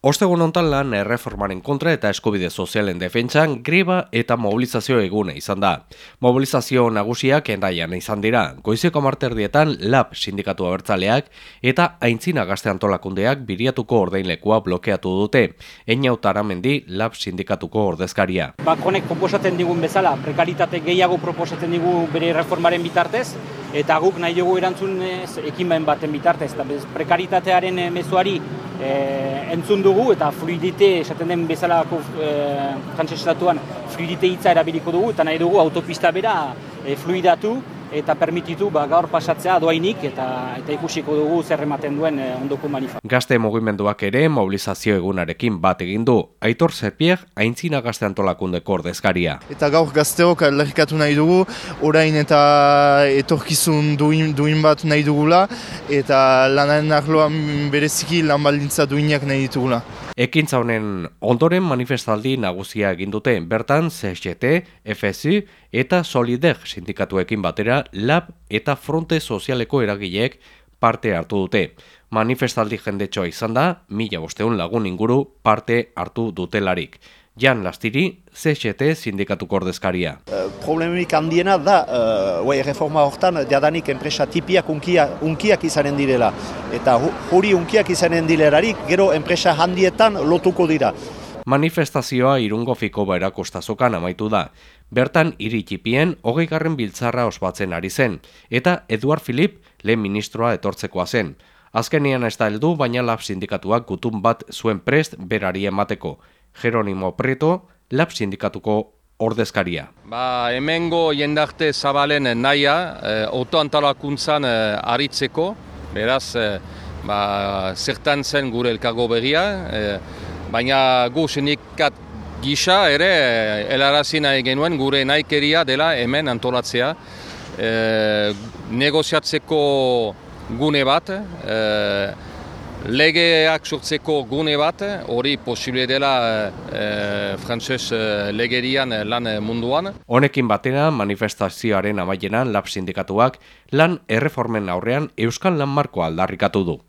Ostegun hontan lan erreformaren kontra eta eskubide sozialen defentsan greba eta mobilizazio eguna izan da. Mobilizazio nagusiak Hendaian izan dira. Goizeko 10:00 LAB sindikatu abertzaleak eta Aintzina Gazte Antolakundeak Biriatuko ordainlekua blokeatu dute. Einaut Aramendi LAB sindikatuko ordezkaria. Honek proposatzen digun bezala, prekaritate gehiago proposatzen digu bere reformaren bitartez, eta guk nahi dugu erantzunez ekimen baten bitartez. Prekaritatearen mezuari entzun dugu eta fluidite, esaten den bezalako frantses estatuan fluidite hitza erabiliko dugu, eta nahi dugu autopista bera fluidatu eta permititu gaur pasatzea doainik eta ikusiko dugu zer ematen duen ondoko manifa. Gazte mugimenduak ere mobilizazio egunarekin bat egin du. Aitor Zerpier, Aintzina Gazte Antolakundeko ordezkaria. Eta gaur gazteok aldarrikatu nahi dugu, orain eta etorkizun duin bat nahi dugula, eta lanaren arloan bereziki lan baldintza duinak nahi ditugula. Ekintza honen ondoren manifestaldi nagusia egin dute. Bertan CGT, FSU eta Solider sindikatuekin batera LAB eta Fronte Sozialeko eragileek parte hartu dute. Manifestaldi jendetxoa izan da, 1500 lagun inguru parte hartu dutelarik. Jan Lastiri, CGT sindikatuko ordezkaria. Problemik handiena da, reforma hortan, jadanik enpresa tipiak unkiak izanen direla. Eta hori unkiak izanen dilerarik, gero enpresa handietan lotuko dira. Manifestazioa Irungo Fikoba erakustazokan amaitu da. Bertan hiri txipien 20. biltzarra ospatzen ari zen, eta Eduard Filip lehen ministroa etortzekoa zen. Azkenean ez da heldu, baina LAB sindikatuak gutun bat zuen prest berari emateko. Jeronimo Prieto, LAB sindikatuko ordezkaria. Hemengo jendarte zabalen nahia, autoantolakuntzan aritzeko, beraz, zertan zen gure elkargo berria, baina gu sindikat gisa ere helarazi nahi genuen gure nahikeria dela hemen antolatzea, negoziatzeko gune bat, legeak sortzeko gune bat, hori posible dela frantses legerian lan munduan. Honekin batera manifestazioaren amaieran LAB sindikatuak lan erreformen aurrean Euskal Lan Markoa aldarrikatu du.